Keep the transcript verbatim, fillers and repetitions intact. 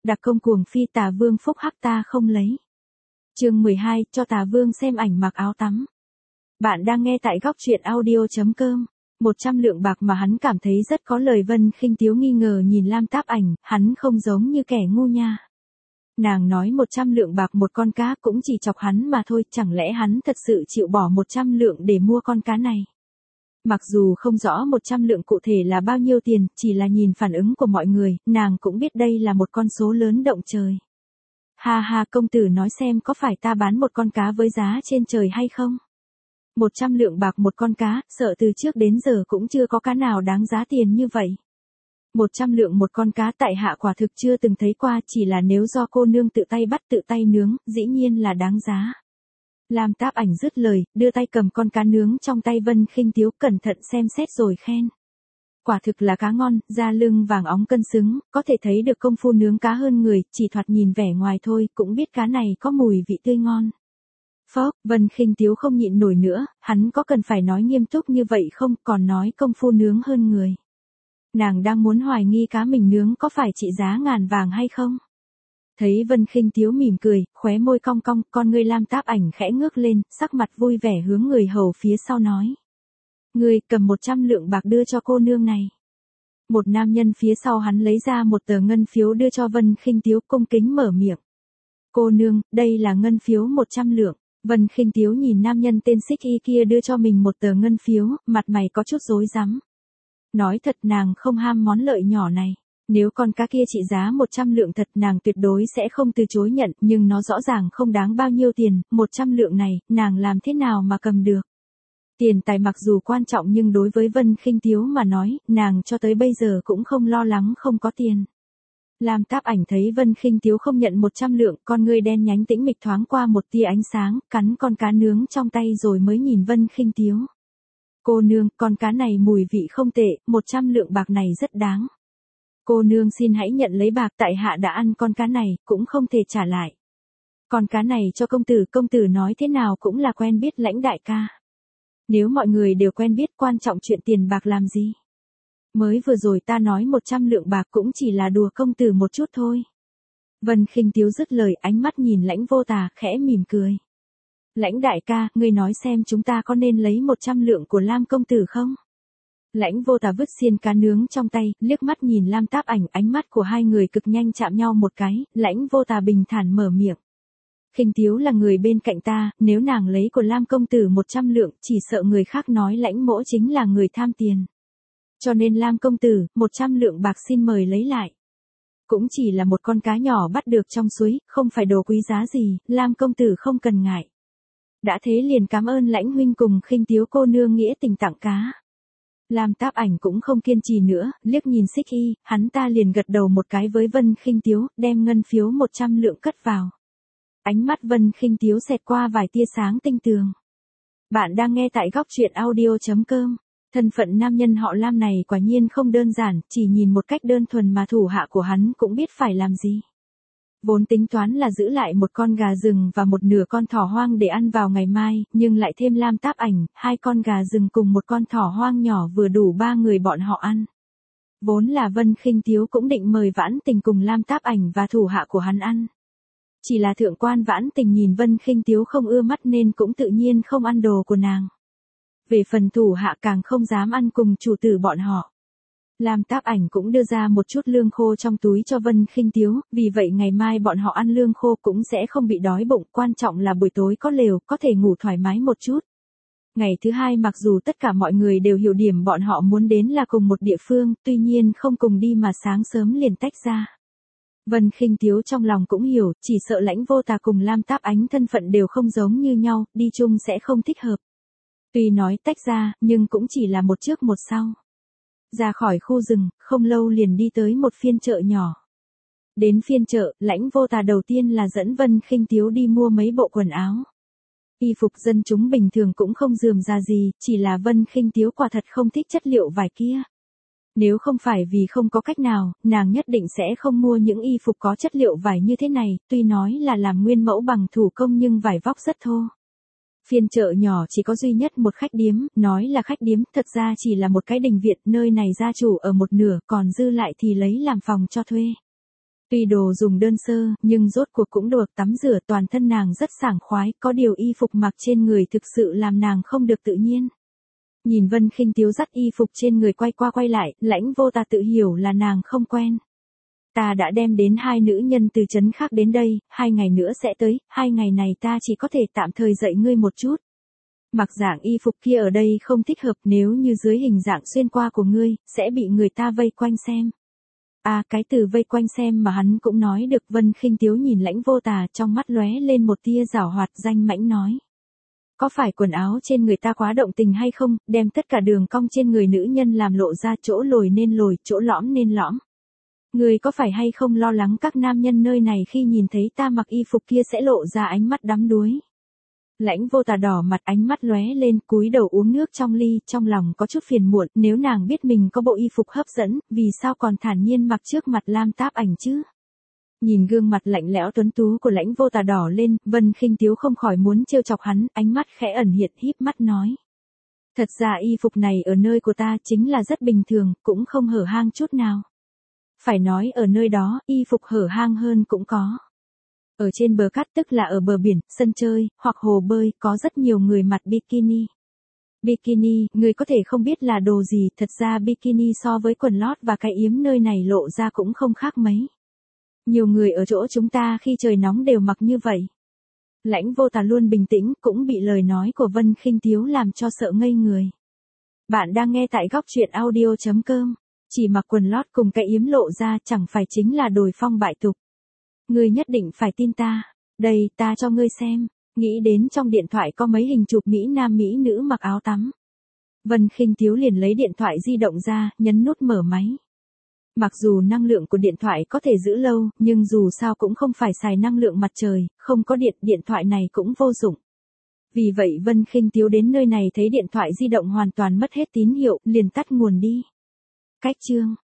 Đặc công cuồng phi Tà Vương phúc hắc ta không lấy. Chương mười hai, cho Tà Vương xem ảnh mặc áo tắm. Bạn đang nghe tại góc truyện audio chấm com. Một trăm lượng bạc mà hắn cảm thấy rất có lời. Vân Khinh Tiếu nghi ngờ nhìn Lam Táp Ảnh, hắn không giống như kẻ ngu nha. Nàng nói một trăm lượng bạc một con cá cũng chỉ chọc hắn mà thôi, chẳng lẽ hắn thật sự chịu bỏ một trăm lượng để mua con cá này? Mặc dù không rõ một trăm lượng cụ thể là bao nhiêu tiền, chỉ là nhìn phản ứng của mọi người, nàng cũng biết đây là một con số lớn động trời. Ha ha, công tử nói xem có phải ta bán một con cá với giá trên trời hay không? Một trăm lượng bạc một con cá, sợ từ trước đến giờ cũng chưa có cá nào đáng giá tiền như vậy. Một trăm lượng một con cá tại hạ quả thực chưa từng thấy qua, chỉ là nếu do cô nương tự tay bắt tự tay nướng, dĩ nhiên là đáng giá. Lam Táp Ảnh dứt lời, đưa tay cầm con cá nướng trong tay Vân Khinh Tiếu, cẩn thận xem xét rồi khen. Quả thực là cá ngon, da lưng vàng óng cân xứng, có thể thấy được công phu nướng cá hơn người, chỉ thoạt nhìn vẻ ngoài thôi, cũng biết cá này có mùi vị tươi ngon. Phó, Vân Khinh Tiếu không nhịn nổi nữa, hắn có cần phải nói nghiêm túc như vậy không, còn nói công phu nướng hơn người. Nàng đang muốn hoài nghi cá mình nướng có phải trị giá ngàn vàng hay không. Thấy Vân Khinh Tiếu mỉm cười, khóe môi cong cong, con ngươi Lam Táp Ảnh khẽ ngước lên, sắc mặt vui vẻ hướng người hầu phía sau nói. Ngươi cầm một trăm lượng bạc đưa cho cô nương này. Một nam nhân phía sau hắn lấy ra một tờ ngân phiếu đưa cho Vân Khinh Tiếu, cung kính mở miệng. Cô nương, đây là ngân phiếu một trăm lượng. Vân Khinh Tiếu nhìn nam nhân tên Xích Y kia đưa cho mình một tờ ngân phiếu, mặt mày có chút rối rắm. Nói thật nàng không ham món lợi nhỏ này. Nếu con cá kia trị giá một trăm lượng thật nàng tuyệt đối sẽ không từ chối nhận, nhưng nó rõ ràng không đáng bao nhiêu tiền, một trăm lượng này, nàng làm thế nào mà cầm được. Tiền tài mặc dù quan trọng nhưng đối với Vân Khinh Tiếu mà nói, nàng cho tới bây giờ cũng không lo lắng không có tiền. Lam Táp Ảnh thấy Vân Khinh Tiếu không nhận một trăm lượng, con ngươi đen nhánh tĩnh mịch thoáng qua một tia ánh sáng, cắn con cá nướng trong tay rồi mới nhìn Vân Khinh Tiếu. Cô nương, con cá này mùi vị không tệ, một trăm lượng bạc này rất đáng. Cô nương xin hãy nhận lấy bạc, tại hạ đã ăn con cá này, cũng không thể trả lại. Con cá này cho công tử, công tử nói thế nào cũng là quen biết Lãnh đại ca. Nếu mọi người đều quen biết, quan trọng chuyện tiền bạc làm gì? Mới vừa rồi ta nói một trăm lượng bạc cũng chỉ là đùa công tử một chút thôi. Vân Khinh Tiếu dứt lời, ánh mắt nhìn Lãnh Vô Tà, khẽ mỉm cười. Lãnh đại ca, ngươi nói xem chúng ta có nên lấy một trăm lượng của Lam công tử không? Lãnh Vô Tà vứt xiên cá nướng trong tay, liếc mắt nhìn Lam Táp Ảnh, ánh mắt của hai người cực nhanh chạm nhau một cái, Lãnh Vô Tà bình thản mở miệng. Khinh Tiếu là người bên cạnh ta, nếu nàng lấy của Lam công tử một trăm lượng, chỉ sợ người khác nói Lãnh mỗ chính là người tham tiền. Cho nên Lam công tử, một trăm lượng bạc xin mời lấy lại. Cũng chỉ là một con cá nhỏ bắt được trong suối, không phải đồ quý giá gì, Lam công tử không cần ngại. Đã thế liền cảm ơn Lãnh huynh cùng Khinh Tiếu cô nương nghĩa tình tặng cá. Lam Táp Ảnh cũng không kiên trì nữa, liếc nhìn Xích Y, hắn ta liền gật đầu một cái với Vân Khinh Tiếu, đem ngân phiếu một trăm lượng cất vào. Ánh mắt Vân Khinh Tiếu xẹt qua vài tia sáng tinh tường. Bạn đang nghe tại góc truyện audio chấm com. Thân phận nam nhân họ Lam này quả nhiên không đơn giản, chỉ nhìn một cách đơn thuần mà thủ hạ của hắn cũng biết phải làm gì. Vốn tính toán là giữ lại một con gà rừng và một nửa con thỏ hoang để ăn vào ngày mai, nhưng lại thêm Lam Táp Ảnh, hai con gà rừng cùng một con thỏ hoang nhỏ vừa đủ ba người bọn họ ăn. Vốn là Vân Khinh Tiếu cũng định mời Vãn Tình cùng Lam Táp Ảnh và thủ hạ của hắn ăn. Chỉ là thượng quan Vãn Tình nhìn Vân Khinh Tiếu không ưa mắt nên cũng tự nhiên không ăn đồ của nàng. Về phần thủ hạ càng không dám ăn cùng chủ tử bọn họ. Lam Táp Ảnh cũng đưa ra một chút lương khô trong túi cho Vân Khinh Tiếu, vì vậy ngày mai bọn họ ăn lương khô cũng sẽ không bị đói bụng, quan trọng là buổi tối có lều, có thể ngủ thoải mái một chút. Ngày thứ hai mặc dù tất cả mọi người đều hiểu điểm bọn họ muốn đến là cùng một địa phương, tuy nhiên không cùng đi mà sáng sớm liền tách ra. Vân Khinh Tiếu trong lòng cũng hiểu, chỉ sợ Lãnh Vô Tà cùng Lam Táp Ánh thân phận đều không giống như nhau, đi chung sẽ không thích hợp. Tuy nói tách ra, nhưng cũng chỉ là một trước một sau. Ra khỏi khu rừng, không lâu liền đi tới một phiên chợ nhỏ. Đến phiên chợ, Lãnh Vô Tà đầu tiên là dẫn Vân Khinh Tiếu đi mua mấy bộ quần áo. Y phục dân chúng bình thường cũng không rườm rà gì, chỉ là Vân Khinh Tiếu quả thật không thích chất liệu vải kia. Nếu không phải vì không có cách nào, nàng nhất định sẽ không mua những y phục có chất liệu vải như thế này, tuy nói là làm nguyên mẫu bằng thủ công nhưng vải vóc rất thô. Phiên chợ nhỏ chỉ có duy nhất một khách điếm, nói là khách điếm, thật ra chỉ là một cái đình viện, nơi này gia chủ ở một nửa, còn dư lại thì lấy làm phòng cho thuê. Tuy đồ dùng đơn sơ, nhưng rốt cuộc cũng được tắm rửa, toàn thân nàng rất sảng khoái, có điều y phục mặc trên người thực sự làm nàng không được tự nhiên. Nhìn Vân Khinh Tiếu dắt y phục trên người quay qua quay lại, Lãnh Vô Tà tự hiểu là nàng không quen. Ta đã đem đến hai nữ nhân từ trấn khác đến đây, hai ngày nữa sẽ tới, hai ngày này ta chỉ có thể tạm thời dạy ngươi một chút. Mặc dạng y phục kia ở đây không thích hợp, nếu như dưới hình dạng xuyên qua của ngươi, sẽ bị người ta vây quanh xem. À, cái từ vây quanh xem mà hắn cũng nói được. Vân Khinh Tiếu nhìn Lãnh Vô Tà, trong mắt lóe lên một tia giảo hoạt, danh mãnh nói. Có phải quần áo trên người ta quá động tình hay không, đem tất cả đường cong trên người nữ nhân làm lộ ra, chỗ lồi nên lồi, chỗ lõm nên lõm. Người có phải hay không lo lắng các nam nhân nơi này khi nhìn thấy ta mặc y phục kia sẽ lộ ra ánh mắt đắm đuối. Lãnh Vô Tà đỏ mặt, ánh mắt lóe lên, cúi đầu uống nước trong ly, trong lòng có chút phiền muộn, nếu nàng biết mình có bộ y phục hấp dẫn, vì sao còn thản nhiên mặc trước mặt Lam Táp Ảnh chứ? Nhìn gương mặt lạnh lẽo tuấn tú của Lãnh Vô Tà đỏ lên, Vân Khinh Tiếu không khỏi muốn trêu chọc hắn, ánh mắt khẽ ẩn hiện, híp mắt nói. Thật ra y phục này ở nơi của ta chính là rất bình thường, cũng không hở hang chút nào. Phải nói ở nơi đó, y phục hở hang hơn cũng có. Ở trên bờ cát, tức là ở bờ biển, sân chơi, hoặc hồ bơi, có rất nhiều người mặc bikini. Bikini, người có thể không biết là đồ gì, thật ra bikini so với quần lót và cái yếm nơi này lộ ra cũng không khác mấy. Nhiều người ở chỗ chúng ta khi trời nóng đều mặc như vậy. Lãnh Vô Tà luôn bình tĩnh, cũng bị lời nói của Vân Khinh Tiếu làm cho sợ ngây người. Bạn đang nghe tại góc truyện audio chấm com. Chỉ mặc quần lót cùng cái yếm lộ ra chẳng phải chính là đồi phong bại tục. Ngươi nhất định phải tin ta. Đây, ta cho ngươi xem. Nghĩ đến trong điện thoại có mấy hình chụp Mỹ nam Mỹ nữ mặc áo tắm. Vân Khinh Tiếu liền lấy điện thoại di động ra, nhấn nút mở máy. Mặc dù năng lượng của điện thoại có thể giữ lâu, nhưng dù sao cũng không phải xài năng lượng mặt trời, không có điện, điện thoại này cũng vô dụng. Vì vậy Vân Khinh Tiếu đến nơi này thấy điện thoại di động hoàn toàn mất hết tín hiệu, liền tắt nguồn đi. Cách chương